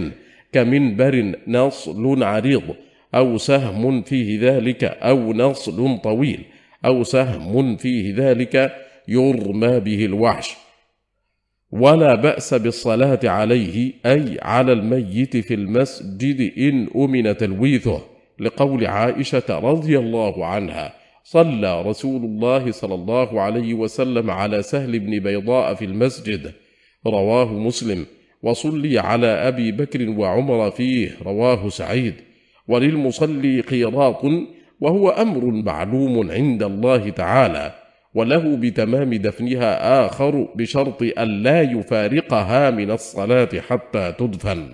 S1: كمنبر نصل عريض، أو سهم فيه ذلك، أو نصل طويل، أو سهم فيه ذلك يرمى به الوحش. ولا بأس بالصلاة عليه أي على الميت في المسجد إن أمن تلويثه، لقول عائشة رضي الله عنها: صلى رسول الله صلى الله عليه وسلم على سهل بن بيضاء في المسجد، رواه مسلم، وصلي على أبي بكر وعمر فيه، رواه سعيد. وللمصلي قيراط، وهو أمر معلوم عند الله تعالى، وله بتمام دفنها آخر بشرط أن لا يفارقها من الصلاة حتى تدفن.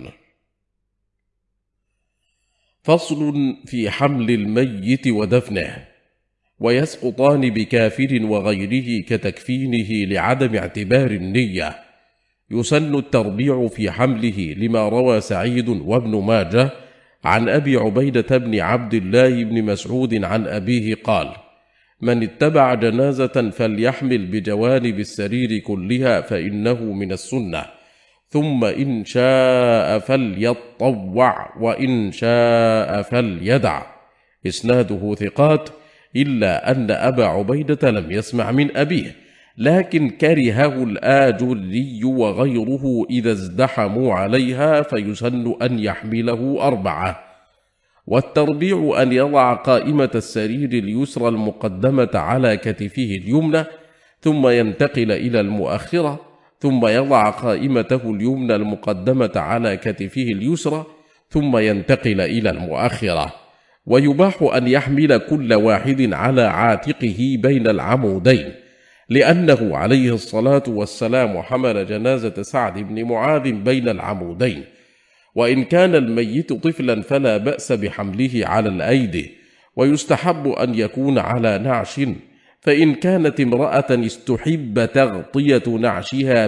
S1: فصل في حمل الميت ودفنه. ويسقطان بكافر وغيره كتكفينه لعدم اعتبار النية. يسن التربيع في حمله لما روى سعيد وابن ماجه عن أبي عبيدة بن عبد الله بن مسعود عن أبيه قال: من اتبع جنازة فليحمل بجوانب السرير كلها فإنه من السنة، ثم إن شاء فليطوع وإن شاء فليدع. إسناده ثقات، إلا أن أبا عبيدة لم يسمع من أبيه، لكن كرهه الآجري وغيره إذا ازدحموا عليها، فيسن أن يحمله 4. والتربيع أن يضع قائمة السرير اليسرى المقدمة على كتفه اليمنى، ثم ينتقل إلى المؤخرة، ثم يضع قائمته اليمنى المقدمة على كتفه اليسرى، ثم ينتقل إلى المؤخرة. ويباح أن يحمل كل واحد على عاتقه بين العمودين، لأنه عليه الصلاة والسلام حمل جنازة سعد بن معاذ بين العمودين. وإن كان الميت طفلا فلا بأس بحمله على الأيدي، ويستحب أن يكون على نعش، فإن كانت امرأة استحب تغطية نعشها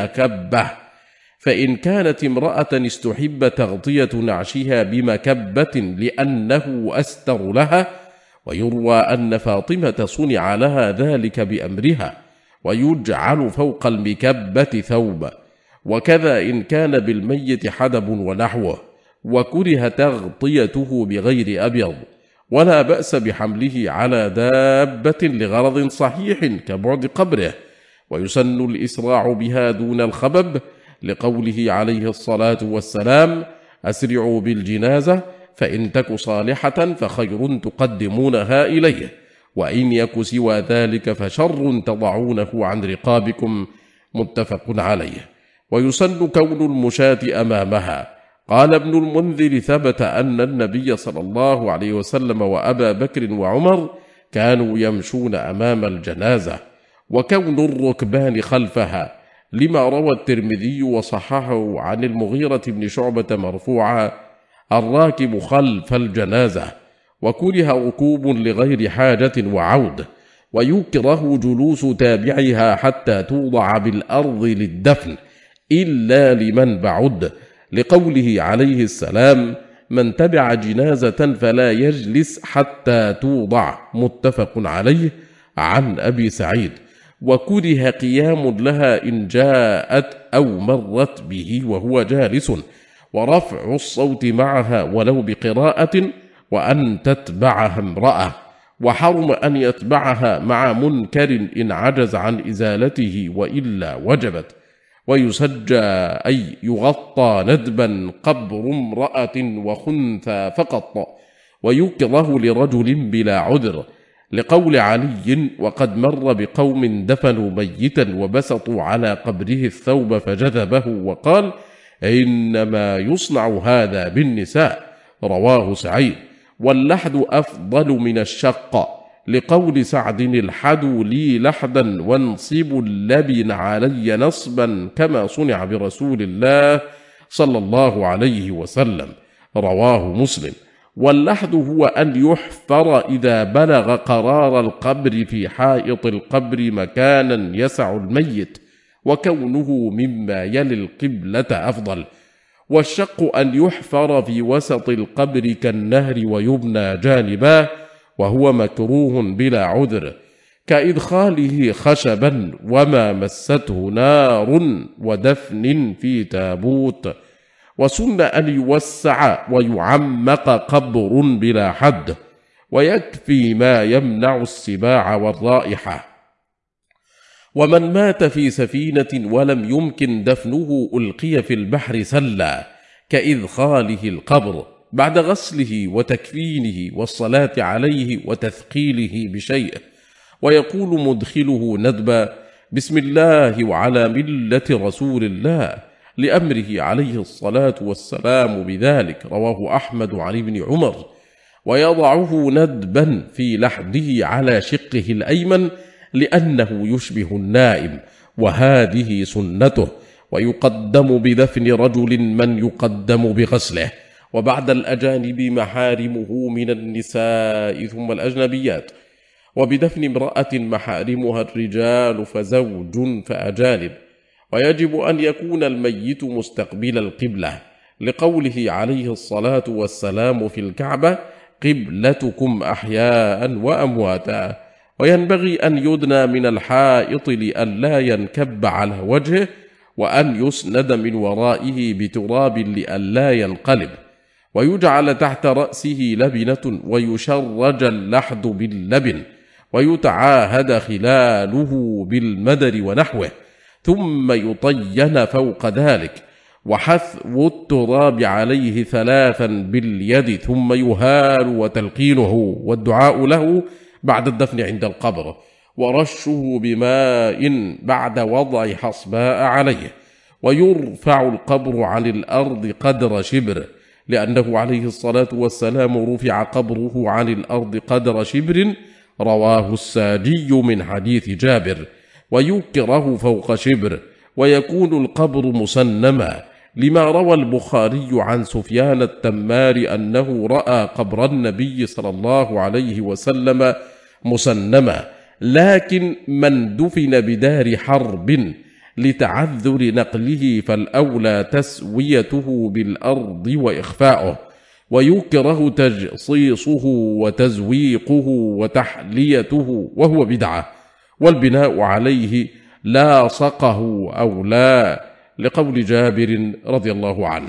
S1: بمكبة لأنه أستر لها. ويروى أن فاطمة صنع لها ذلك بأمرها، ويجعل فوق المكبة ثوب. وكذا إن كان بالميت حدب ونحوه، وكره تغطيته بغير أبيض. ولا بأس بحمله على دابة لغرض صحيح كبعد قبره، ويسن الإسراع بها دون الخبب، لقوله عليه الصلاة والسلام: أسرعوا بالجنازة، فإن تك صالحة فخير تقدمونها إليه، وإن يك سوى ذلك فشر تضعونه عن رقابكم، متفق عليه. ويسن كون المشاة أمامها. قال ابن المنذر: ثبت أن النبي صلى الله عليه وسلم وأبا بكر وعمر كانوا يمشون أمام الجنازة. وكون الركبان خلفها، لما روى الترمذي وصححه عن المغيرة بن شعبة مرفوعا: الراكب خلف الجنازة. وكره ركوب لغير حاجة وعود. ويكره جلوس تابعها حتى توضع بالأرض للدفن إلا لمن بعد، لقوله عليه السلام: من تبع جنازة فلا يجلس حتى توضع، متفق عليه، عن أبي سعيد. وكره قيام لها إن جاءت أو مرت به وهو جالس، ورفع الصوت معها ولو بقراءة، وأن تتبعها امرأة. وحرم أن يتبعها مع منكر إن عجز عن إزالته، وإلا وجبت. ويسجى أي يغطى ندبا قبر امرأة وخنثى فقط. ويكره لرجل بلا عذر، لقول علي: وقد مر بقوم دفنوا ميتا وبسطوا على قبره الثوب فجذبه، وقال: إنما يصنع هذا بالنساء، رواه سعيد. واللحد أفضل من الشق، لقول سعد: الحدوا لي لحدا وانصبوا اللبن علي نصبا، كما صنع برسول الله صلى الله عليه وسلم، رواه مسلم. واللحد هو أن يحفر إذا بلغ قرار القبر في حائط القبر مكانا يسع الميت، وكونه مما يلي القبلة أفضل. والشق أن يحفر في وسط القبر كالنهر ويبنى جانباه، وهو مكروه بلا عذر، كإدخاله خشبا وما مسته نار ودفن في تابوت. وسن أن يوسع ويعمق قبر بلا حد. ويكفي ما يمنع السباع والرائحة. ومن مات في سفينة ولم يمكن دفنه ألقي في البحر سلا كإدخاله القبر بعد غسله وتكفينه والصلاة عليه وتثقيله بشيء، ويقول مدخله ندبا: بسم الله وعلى ملة رسول الله، لأمره عليه الصلاة والسلام بذلك. رواه أحمد عن ابن عمر. ويضعه ندبا في لحده على شقه الأيمن لأنه يشبه النائم، وهذه سنته. ويقدم بدفن رجل من يقدم بغسله. وبعد الأجانب محارمه من النساء ثم الأجنبيات. وبدفن امرأة محارمها الرجال فزوج فأجانب. ويجب أن يكون الميت مستقبل القبلة، لقوله عليه الصلاة والسلام في الكعبة: قبلتكم أحياء وأمواتا. وينبغي أن يدنى من الحائط لئلا ينكب على وجهه، وأن يسند من ورائه بتراب لئلا ينقلب، ويجعل تحت رأسه لبنة، ويشرج اللحد باللبن، ويتعاهد خلاله بالمدر ونحوه، ثم يطين فوق ذلك، وحثو التراب عليه 3 باليد، ثم يهال وتلقينه والدعاء له بعد الدفن عند القبر، ورشه بماء بعد وضع حصباء عليه. ويرفع القبر عن الأرض قدر شبر، لأنه عليه الصلاة والسلام رفع قبره عن الأرض قدر شبر، رواه الساجي من حديث جابر. ويكره فوق شبر، ويكون القبر مسنما، لما روى البخاري عن سفيان التمار أنه رأى قبر النبي صلى الله عليه وسلم مسنما، لكن من دفن بدار حرب لتعذر نقله فالأولى تسويته بالأرض وإخفاؤه. ويكره تجصيصه وتزويقه وتحليته، وهو بدعة، والبناء عليه لاصقه أو لا، لقول جابر رضي الله عنه: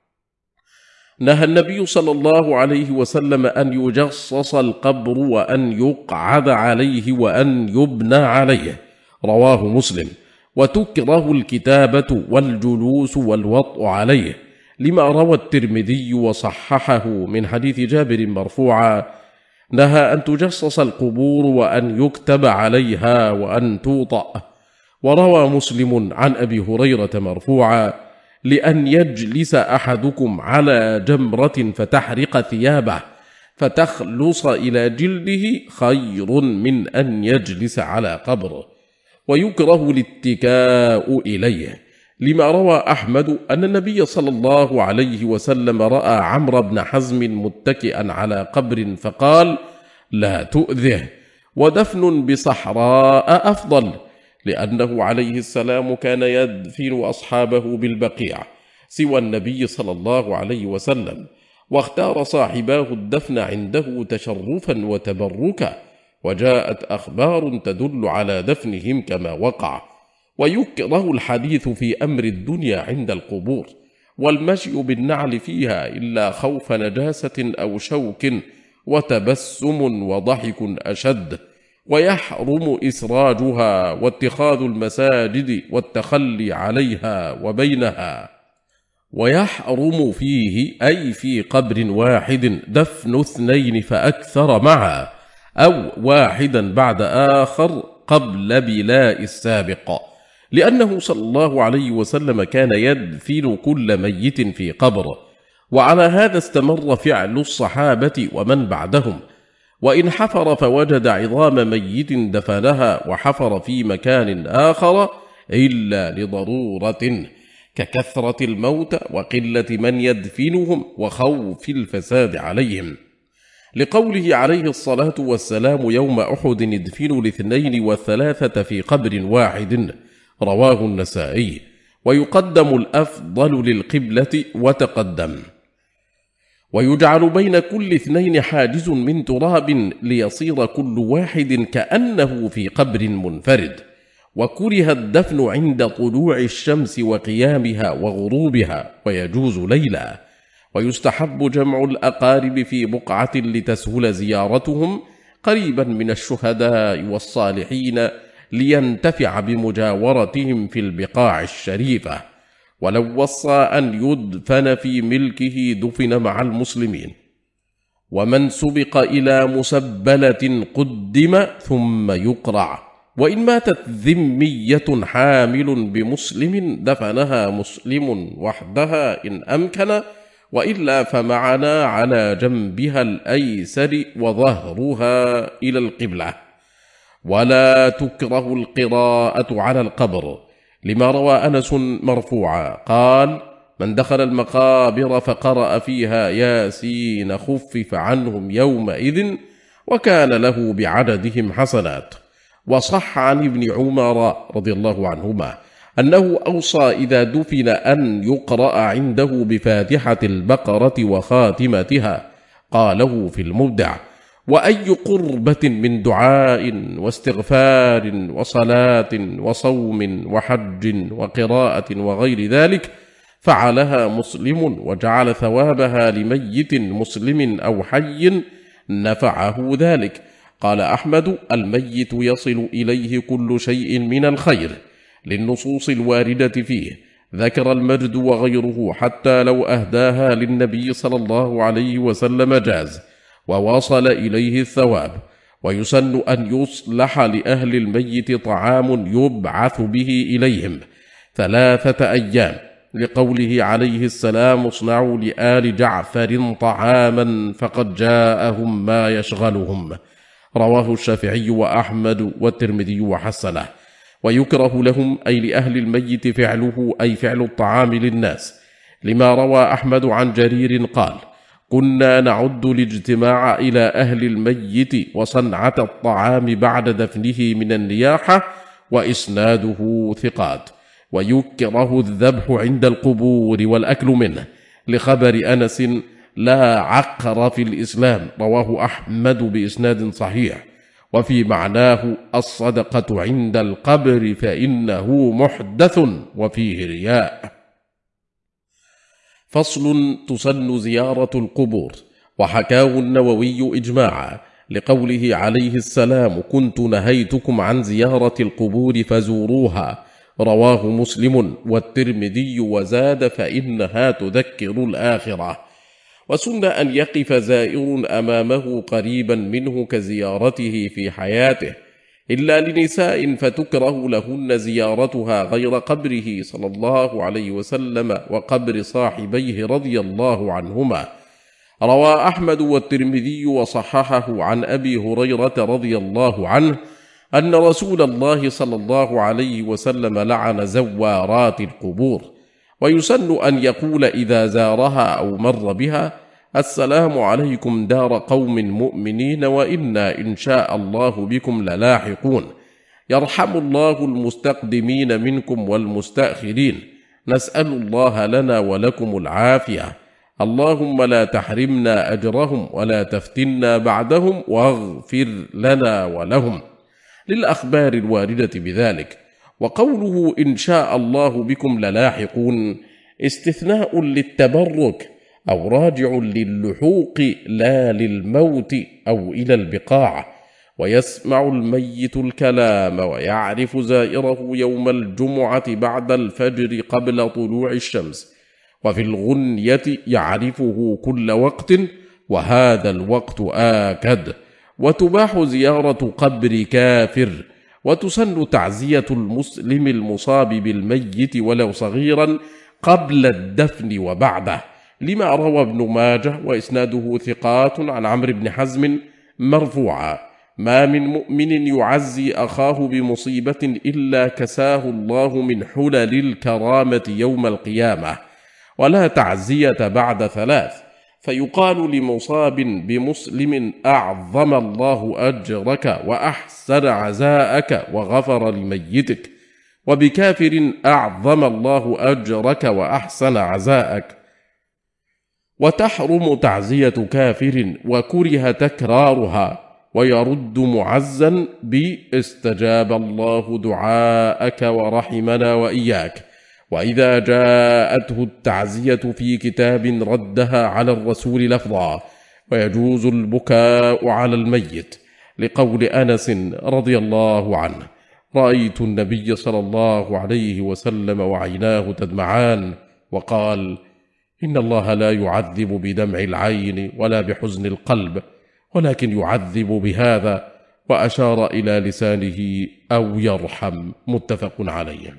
S1: نهى النبي صلى الله عليه وسلم أن يجصص القبر وأن يقعد عليه وأن يبنى عليه، رواه مسلم. وتكره الكتابة والجلوس والوطء عليه، لما روى الترمذي وصححه من حديث جابر مرفوعا: نهى أن تجصص القبور وأن يكتب عليها وأن توطأ. وروى مسلم عن أبي هريرة مرفوعا: لأن يجلس أحدكم على جمرة فتحرق ثيابه فتخلص إلى جلده خير من أن يجلس على قبر. ويكره الاتكاء إليه، لما روى أحمد أن النبي صلى الله عليه وسلم رأى عمرو بن حزم متكئا على قبر فقال: لا تؤذه. ودفن بصحراء أفضل، لأنه عليه السلام كان يدفن أصحابه بالبقيع سوى النبي صلى الله عليه وسلم، واختار صاحباه الدفن عنده تشرفا وتبركا، وجاءت أخبار تدل على دفنهم كما وقع. ويكره الحديث في أمر الدنيا عند القبور، والمشي بالنعل فيها إلا خوف نجاسة أو شوك وتبسم وضحك أشد. ويحرم إسراجها واتخاذ المساجد والتخلي عليها وبينها. ويحرم فيه، أي في قبر واحد، دفن 2 فأكثر معا، أو واحدا بعد آخر قبل بلاء السابق، لأنه صلى الله عليه وسلم كان يدفن كل ميت في قبر. وعلى هذا استمر فعل الصحابة ومن بعدهم. وإن حفر فوجد عظام ميت دفنها وحفر في مكان آخر إلا لضرورة ككثرة الموت وقلة من يدفنهم وخوف الفساد عليهم، لقوله عليه الصلاة والسلام يوم أحد: ادفنوا 2 و3 في قبر واحد، رواه النسائي. ويقدم الأفضل للقبلة وتقدم. ويجعل بين كل 2 حاجز من تراب ليصير كل واحد كأنه في قبر منفرد. وكره الدفن عند طلوع الشمس وقيامها وغروبها، ويجوز ليلا. ويستحب جمع الأقارب في بقعة لتسهل زيارتهم قريبا من الشهداء والصالحين لينتفع بمجاورتهم في البقاع الشريفة. ولو وصى أن يدفن في ملكه دفن مع المسلمين. ومن سبق إلى مسبلة قدم ثم يقرع. وإن ماتت ذمية حامل بمسلم دفنها مسلم وحدها إن أمكن، وإلا فمعنا على جنبها الأيسر وظهرها إلى القبلة. ولا تكره القراءة على القبر، لما روى أنس مرفوعا قال: من دخل المقابر فقرأ فيها ياسين خفف عنهم يومئذ وكان له بعددهم حسنات. وصح عن ابن عمر رضي الله عنهما أنه أوصى إذا دفن أن يقرأ عنده بفاتحة البقرة وخاتمتها، قاله في المبدع. وأي قربة من دعاء واستغفار وصلاة وصوم وحج وقراءة وغير ذلك فعلها مسلم وجعل ثوابها لميت مسلم أو حي نفعه ذلك. قال أحمد: الميت يصل إليه كل شيء من الخير للنصوص الواردة فيه، ذكر المجد وغيره، حتى لو أهداها للنبي صلى الله عليه وسلم جاز ووصل إليه الثواب. ويسن أن يصلح لأهل الميت طعام يبعث به إليهم 3 أيام، لقوله عليه السلام: اصنعوا لآل جعفر طعاما فقد جاءهم ما يشغلهم. رواه الشافعي وأحمد والترمذي وحسنه. ويكره لهم أي لأهل الميت فعله، أي فعل الطعام للناس، لما روى أحمد عن جرير قال: كنا نعد الاجتماع إلى أهل الميت وصنعة الطعام بعد دفنه من النياحة، وإسناده ثقات. ويكره الذبح عند القبور والأكل منه، لخبر أنس: لا عقر في الإسلام، رواه أحمد بإسناد صحيح. وفي معناه: الصدقة عند القبر فإنه محدث وفيه رياء. فصل: تسن زيارة القبور. وحكاه النووي إجماعا، لقوله عليه السلام: كنت نهيتكم عن زيارة القبور فزوروها، رواه مسلم والترمذي، وزاد: فإنها تذكر الآخرة. وسن أن يقف زائر أمامه قريبا منه كزيارته في حياته، إلا لنساء فتكره لهن زيارتها غير قبره صلى الله عليه وسلم وقبر صاحبيه رضي الله عنهما. روى أحمد والترمذي وصححه عن أبي هريرة رضي الله عنه أن رسول الله صلى الله عليه وسلم لعن زوارات القبور. ويسن أن يقول إذا زارها أو مر بها: السلام عليكم دار قوم مؤمنين وإنا إن شاء الله بكم للاحقون، يرحم الله المستقدمين منكم والمستأخرين، نسأل الله لنا ولكم العافية، اللهم لا تحرمنا أجرهم ولا تفتنا بعدهم واغفر لنا ولهم، للأخبار الواردة بذلك. وقوله إن شاء الله بكم للاحقون استثناء للتبرك، أو راجع للحوق لا للموت أو إلى البقاع. ويسمع الميت الكلام ويعرف زائره يوم الجمعة بعد الفجر قبل طلوع الشمس، وفي الغنية يعرفه كل وقت، وهذا الوقت آكد. وتباح زيارة قبر كافر. وتسن تعزية المسلم المصاب بالميت ولو صغيرا قبل الدفن وبعده، لما روى ابن ماجه وإسناده ثقات عن عمرو بن حزم مرفوعا: ما من مؤمن يعزي أخاه بمصيبة إلا كساه الله من حلل الكرامة يوم القيامة. ولا تعزية بعد 3، فيقال لمصاب بمسلم: أعظم الله أجرك وأحسن عزاءك وغفر لميتك، وبكافر: أعظم الله أجرك وأحسن عزاءك. وتحرم تعزية كافر، وكره تكرارها، ويرد معزا استجاب الله دعاءك ورحمنا وإياك. وإذا جاءته التعزية في كتاب ردها على الرسول لفظا، ويجوز البكاء على الميت، لقول أنس رضي الله عنه: رأيت النبي صلى الله عليه وسلم وعيناه تدمعان، وقال: إن الله لا يعذب بدمع العين ولا بحزن القلب، ولكن يعذب بهذا، وأشار إلى لسانه أو يرحم. متفق عليه.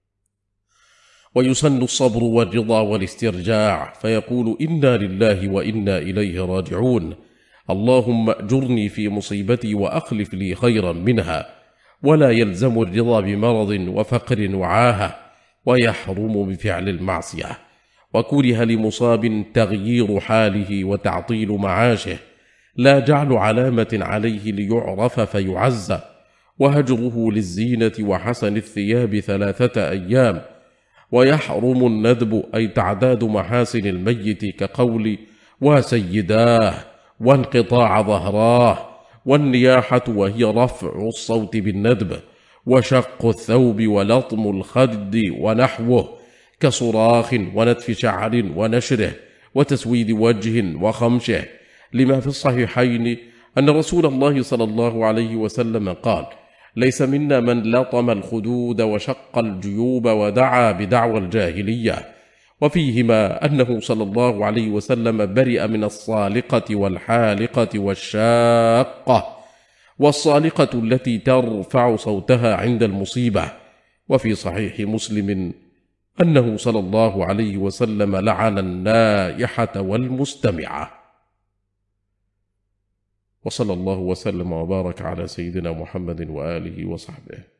S1: ويسن الصبر والرضا والاسترجاع، فيقول: إنا لله وإنا إليه راجعون، اللهم أجرني في مصيبتي وأخلف لي خيرا منها. ولا يلزم الرضا بمرض وفقر وعاهة، ويحرم بفعل المعصية. وكره لمصاب تغيير حاله وتعطيل معاشه، لا جعل علامة عليه ليعرف فيعزى، وهجره للزينة وحسن الثياب 3 أيام. ويحرم الندب، أي تعداد محاسن الميت، كقول: وسيداه، وانقطاع ظهراه، والنياحة وهي رفع الصوت بالندب، وشق الثوب ولطم الخد ونحوه، كصراخ ونتف شعر ونشره، وتسويد وجه وخمشه، لما في الصحيحين أن رسول الله صلى الله عليه وسلم قال: ليس منا من لطم الخدود وشق الجيوب ودعا بدعوى الجاهلية. وفيهما أنه صلى الله عليه وسلم برئ من الصالقة والحالقة والشاقة، والصالقة التي ترفع صوتها عند المصيبة. وفي صحيح مسلم أنه صلى الله عليه وسلم لعن النائحة والمستمعة. وصلى الله وسلم وبارك على سيدنا محمد وآله وصحبه.